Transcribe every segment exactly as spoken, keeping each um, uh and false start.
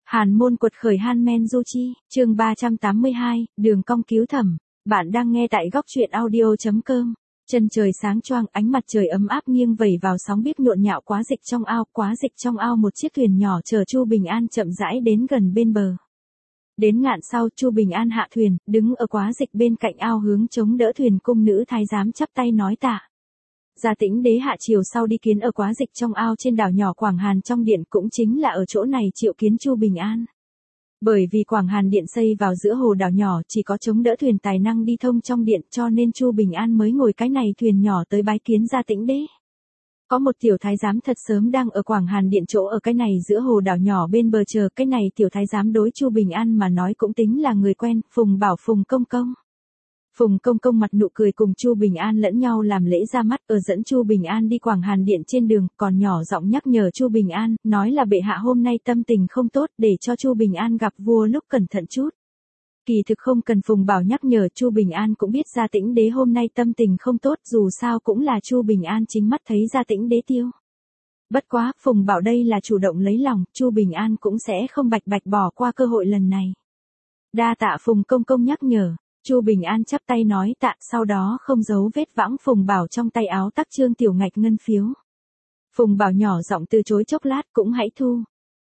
Hàn môn quật khởi Han Men Du Chi, chương ba trăm tám mươi hai, đường cong cứu thẩm. Bạn đang nghe tại góc truyện audio chấm com. Chân trời sáng choang, ánh mặt trời ấm áp nghiêng vẩy vào sóng biết nhộn nhạo quá dịch trong ao, quá dịch trong ao một chiếc thuyền nhỏ chờ Chu Bình An chậm rãi đến gần bên bờ. Đến ngạn sau, Chu Bình An hạ thuyền, đứng ở quá dịch bên cạnh ao hướng chống đỡ thuyền, cung nữ thái giám chắp tay nói tạ. Gia Tĩnh Đế hạ triều sau đi kiến ở quá dịch trong ao trên đảo nhỏ Quảng Hàn trong điện, cũng chính là ở chỗ này triệu kiến Chu Bình An. Bởi vì Quảng Hàn điện xây vào giữa hồ đảo nhỏ, chỉ có chống đỡ thuyền tài năng đi thông trong điện, cho nên Chu Bình An mới ngồi cái này thuyền nhỏ tới bái kiến Gia Tĩnh Đế. Có một tiểu thái giám thật sớm đang ở Quảng Hàn điện chỗ ở cái này giữa hồ đảo nhỏ bên bờ chờ, cái này tiểu thái giám đối Chu Bình An mà nói cũng tính là người quen, Phùng Bảo Phùng Công Công. Phùng Công Công mặt nụ cười cùng Chu Bình An lẫn nhau làm lễ ra mắt, ở dẫn Chu Bình An đi Quảng Hàn điện trên đường, còn nhỏ giọng nhắc nhở Chu Bình An, nói là bệ hạ hôm nay tâm tình không tốt, để cho Chu Bình An gặp vua lúc cẩn thận chút. Kỳ thực không cần Phùng Bảo nhắc nhở, Chu Bình An cũng biết Gia Tĩnh Đế hôm nay tâm tình không tốt, dù sao cũng là Chu Bình An chính mắt thấy Gia Tĩnh Đế tiêu. Bất quá, Phùng Bảo đây là chủ động lấy lòng, Chu Bình An cũng sẽ không bạch bạch bỏ qua cơ hội lần này. Đa tạ Phùng Công Công nhắc nhở. Chu Bình An chắp tay nói tạ, sau đó không giấu vết vãng Phùng Bảo trong tay áo tắc trương tiểu ngạch ngân phiếu. Phùng Bảo nhỏ giọng từ chối chốc lát, cũng hãy thu.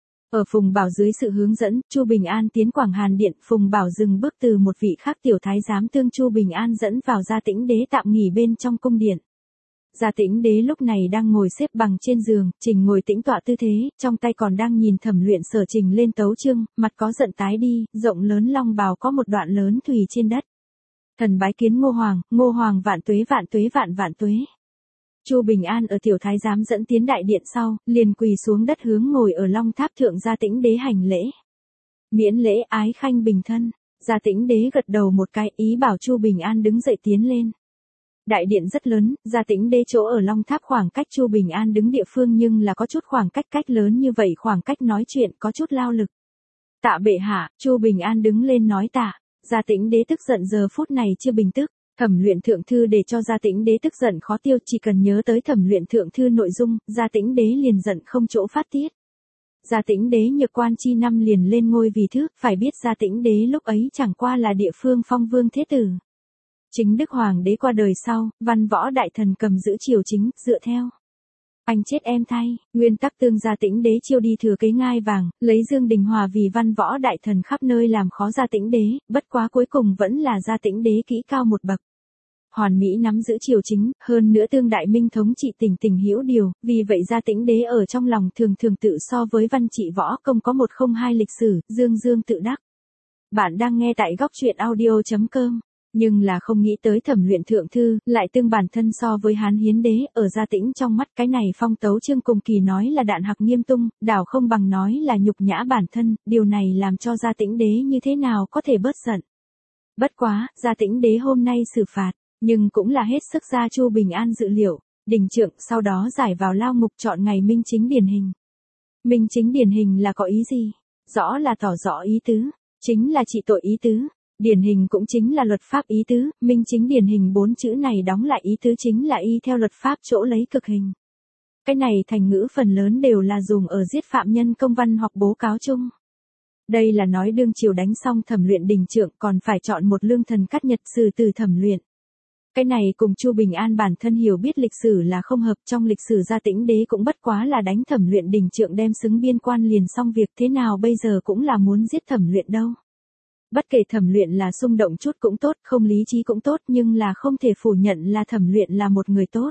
Ở Phùng Bảo dưới sự hướng dẫn, Chu Bình An tiến Quảng Hàn điện, Phùng Bảo dừng bước từ một vị khác tiểu thái giám tương Chu Bình An dẫn vào Gia Tĩnh Đế tạm nghỉ bên trong cung điện. Gia Tĩnh Đế lúc này đang ngồi xếp bằng trên giường, Trình ngồi tĩnh tọa tư thế, trong tay còn đang nhìn Thẩm Luyện Sở trình lên tấu chương, mặt có giận tái đi, rộng lớn long bào có một đoạn lớn thùy trên đất. Thần bái kiến Ngô Hoàng, Ngô Hoàng vạn tuế vạn tuế vạn vạn tuế. Chu Bình An ở tiểu thái giám dẫn tiến đại điện sau, liền quỳ xuống đất hướng ngồi ở long tháp thượng Gia Tĩnh Đế hành lễ. Miễn lễ ái khanh bình thân. Gia Tĩnh Đế gật đầu một cái, ý bảo Chu Bình An đứng dậy tiến lên. Đại điện rất lớn, Gia Tĩnh Đế chỗ ở long tháp khoảng cách Chu Bình An đứng địa phương nhưng là có chút khoảng cách, cách lớn như vậy khoảng cách nói chuyện có chút lao lực. Tạ bệ hạ, Chu Bình An đứng lên nói tạ. Gia Tĩnh Đế tức giận giờ phút này chưa bình tức, Thẩm Luyện thượng thư để cho Gia Tĩnh Đế tức giận khó tiêu, chỉ cần nhớ tới Thẩm Luyện thượng thư nội dung, Gia Tĩnh Đế liền giận không chỗ phát tiết. Gia Tĩnh Đế nhược quan chi năm liền lên ngôi vì thứ, phải biết Gia Tĩnh Đế lúc ấy chẳng qua là địa phương phong vương thế tử. Chính Đức Hoàng đế qua đời sau, văn võ đại thần cầm giữ triều chính, dựa theo anh chết em thay, nguyên tắc tương Gia Tĩnh Đế chiêu đi thừa kế ngai vàng, lấy Dương Đình Hòa vì văn võ đại thần khắp nơi làm khó Gia Tĩnh Đế, bất quá cuối cùng vẫn là Gia Tĩnh Đế kỹ cao một bậc. Hoàn mỹ nắm giữ triều chính, hơn nữa tương đại minh thống trị tình tình hữu điều, vì vậy Gia Tĩnh Đế ở trong lòng thường thường tự so với văn trị võ công có một không hai lịch sử, dương dương tự đắc. Bạn đang nghe tại góc truyện audio chấm com. Nhưng là không nghĩ tới Thẩm Luyện thượng thư, lại tương bản thân so với Hán Hiến Đế, ở Gia Tĩnh trong mắt cái này phong tấu chương cùng kỳ nói là đạn hạc nghiêm tung, đảo không bằng nói là nhục nhã bản thân, điều này làm cho Gia Tĩnh Đế như thế nào có thể bớt giận. Bất quá, Gia Tĩnh Đế hôm nay xử phạt, nhưng cũng là hết sức ra Chu Bình An dự liệu, đình trượng sau đó giải vào lao ngục chọn ngày minh chính điển hình. Minh chính điển hình là có ý gì? Rõ là tỏ rõ ý tứ, chính là trị tội ý tứ. Điển hình cũng chính là luật pháp ý tứ, minh chính điển hình bốn chữ này đóng lại ý tứ chính là y theo luật pháp chỗ lấy cực hình. Cái này thành ngữ phần lớn đều là dùng ở giết phạm nhân công văn hoặc bố cáo chung. Đây là nói đương triều đánh xong Thẩm Luyện đình trượng còn phải chọn một lương thần cắt nhật xử từ Thẩm Luyện. Cái này cùng Chu Bình An bản thân hiểu biết lịch sử là không hợp, trong lịch sử Gia Tĩnh Đế cũng bất quá là đánh Thẩm Luyện đình trượng đem xứng biên quan liền xong việc, thế nào bây giờ cũng là muốn giết Thẩm Luyện đâu. Bất kể Thẩm Luyện là xung động chút cũng tốt, không lý trí cũng tốt, nhưng là không thể phủ nhận là Thẩm Luyện là một người tốt.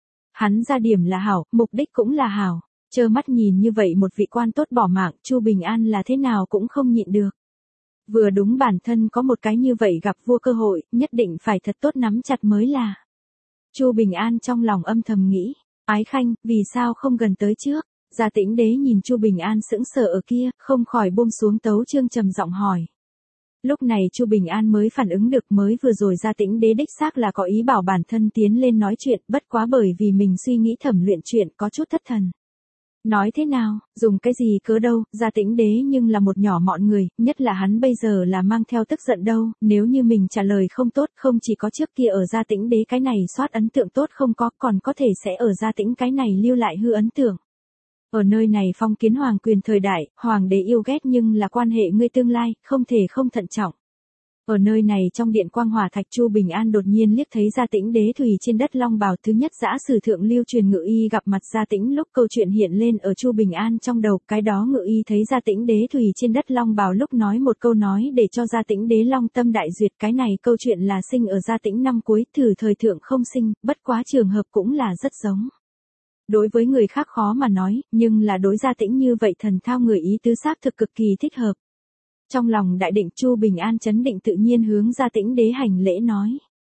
Hắn ra điểm là hảo, mục đích cũng là hảo. Trơ mắt nhìn như vậy một vị quan tốt bỏ mạng, Chu Bình An là thế nào cũng không nhịn được. Vừa đúng bản thân có một cái như vậy gặp vua cơ hội, nhất định phải thật tốt nắm chặt mới là. Chu Bình An trong lòng âm thầm nghĩ, ái khanh, vì sao không gần tới trước? Gia Tĩnh Đế nhìn Chu Bình An sững sờ ở kia, không khỏi buông xuống tấu chương trầm giọng hỏi. Lúc này Chu Bình An mới phản ứng được, mới vừa rồi Gia Tĩnh Đế đích xác là có ý bảo bản thân tiến lên nói chuyện, bất quá bởi vì mình suy nghĩ Thẩm Luyện chuyện có chút thất thần. Nói thế nào, dùng cái gì cớ đâu, Gia Tĩnh Đế nhưng là một nhỏ mọn người, nhất là hắn bây giờ là mang theo tức giận đâu, nếu như mình trả lời không tốt, không chỉ có trước kia ở Gia Tĩnh Đế cái này soát ấn tượng tốt không có, còn có thể sẽ ở Gia Tĩnh cái này lưu lại hư ấn tượng. Ở nơi này phong kiến hoàng quyền thời đại, hoàng đế yêu ghét nhưng là quan hệ ngươi tương lai, không thể không thận trọng. Ở nơi này trong điện quang hỏa thạch Chu Bình An đột nhiên liếc thấy Gia Tĩnh Đế Thùy trên đất long bào thứ nhất dã sử thượng lưu truyền Ngự Y gặp mặt Gia Tĩnh lúc câu chuyện hiện lên ở Chu Bình An trong đầu, cái đó Ngự Y thấy Gia Tĩnh Đế Thùy trên đất long bào lúc nói một câu nói để cho Gia Tĩnh Đế long tâm đại duyệt, cái này câu chuyện là sinh ở Gia Tĩnh năm cuối, thử thời thượng không sinh, bất quá trường hợp cũng là rất giống. Đối với người khác khó mà nói, nhưng là đối Gia Tĩnh như vậy thần thao người ý tứ xác thực cực kỳ thích hợp. Trong lòng đại định Chu Bình An chấn định tự nhiên hướng Gia Tĩnh Đế hành lễ nói.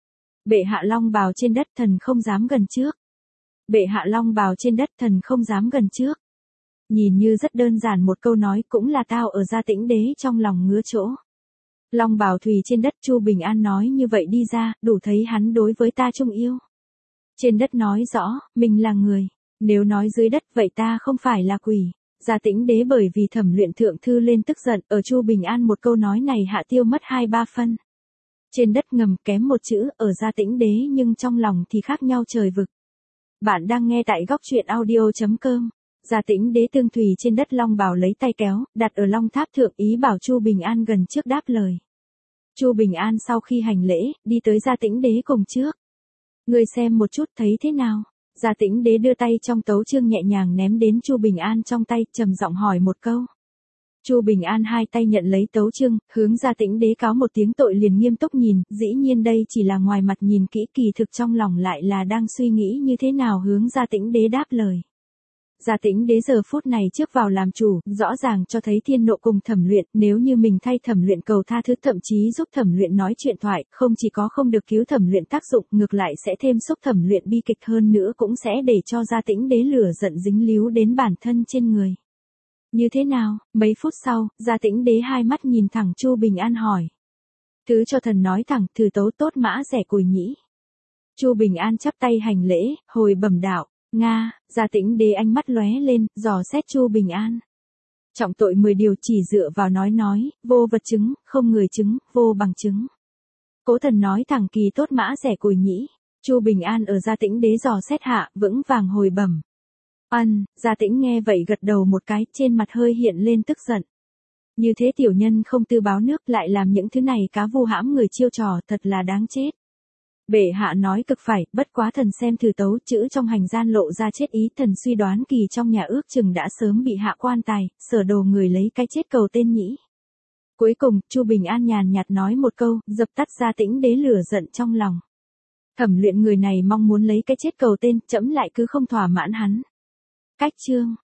Bệ hạ long bào trên đất thần không dám gần trước. Bệ hạ long bào trên đất thần không dám gần trước. Nhìn như rất đơn giản một câu nói cũng là tao ở Gia Tĩnh Đế trong lòng ngứa chỗ. Long bào thùy trên đất Chu Bình An nói như vậy đi ra, đủ thấy hắn đối với ta trung yêu. Trên đất nói rõ, mình là người. Nếu nói dưới đất vậy ta không phải là quỷ. Gia Tĩnh Đế bởi vì thẩm luyện thượng thư lên tức giận, ở Chu Bình An một câu nói này hạ tiêu mất hai ba phân. Trên đất ngầm kém một chữ, ở Gia Tĩnh Đế nhưng trong lòng thì khác nhau trời vực. Bạn đang nghe tại góc truyện audio chấm com. Gia Tĩnh Đế tương thùy trên đất long bào lấy tay kéo, đặt ở long tháp thượng ý bảo Chu Bình An gần trước đáp lời. Chu Bình An sau khi hành lễ, đi tới Gia Tĩnh Đế cùng trước. Người xem một chút thấy thế nào? Gia Tĩnh Đế đưa tay trong tấu chương nhẹ nhàng ném đến Chu Bình An trong tay, trầm giọng hỏi một câu. Chu Bình An hai tay nhận lấy tấu chương, hướng Gia Tĩnh Đế cáo một tiếng tội liền nghiêm túc nhìn, dĩ nhiên đây chỉ là ngoài mặt nhìn kỹ, kỳ thực trong lòng lại là đang suy nghĩ như thế nào hướng Gia Tĩnh Đế đáp lời. Gia Tĩnh Đế giờ phút này trước vào làm chủ, rõ ràng cho thấy thiên nộ cùng thẩm luyện, nếu như mình thay thẩm luyện cầu tha thứ, thậm chí giúp thẩm luyện nói chuyện thoại, không chỉ có không được cứu thẩm luyện tác dụng, ngược lại sẽ thêm xúc thẩm luyện bi kịch, hơn nữa cũng sẽ để cho Gia Tĩnh Đế lửa giận dính líu đến bản thân trên người. Như thế nào? Mấy phút sau, Gia Tĩnh Đế hai mắt nhìn thẳng Chu Bình An hỏi. Thứ cho thần nói thẳng, thử tấu tốt mã rẻ cùi nhĩ. Chu Bình An chắp tay hành lễ, hồi bẩm đạo. Nga, Gia Tĩnh Đế ánh mắt lóe lên, dò xét Chu Bình An. Trọng tội mười điều chỉ dựa vào nói nói, vô vật chứng, không người chứng, vô bằng chứng. Cố thần nói thẳng kỳ tốt mã rẻ cùi nhĩ. Chu Bình An ở Gia Tĩnh Đế dò xét hạ, vững vàng hồi bẩm. Ân, Gia Tĩnh nghe vậy gật đầu một cái, trên mặt hơi hiện lên tức giận. Như thế tiểu nhân không tư báo nước lại làm những thứ này cá vu hãm người chiêu trò, thật là đáng chết. Bệ hạ nói cực phải, bất quá thần xem thử tấu chữ trong hành gian lộ ra chết ý, thần suy đoán kỳ trong nhà ước chừng đã sớm bị hạ quan tài, sở đồ người lấy cái chết cầu tên nhĩ. Cuối cùng, Chu Bình An nhàn nhạt nói một câu, dập tắt Gia Tĩnh Đế lửa giận trong lòng. Thẩm luyện người này mong muốn lấy cái chết cầu tên, trẫm lại cứ không thỏa mãn hắn. Cách chương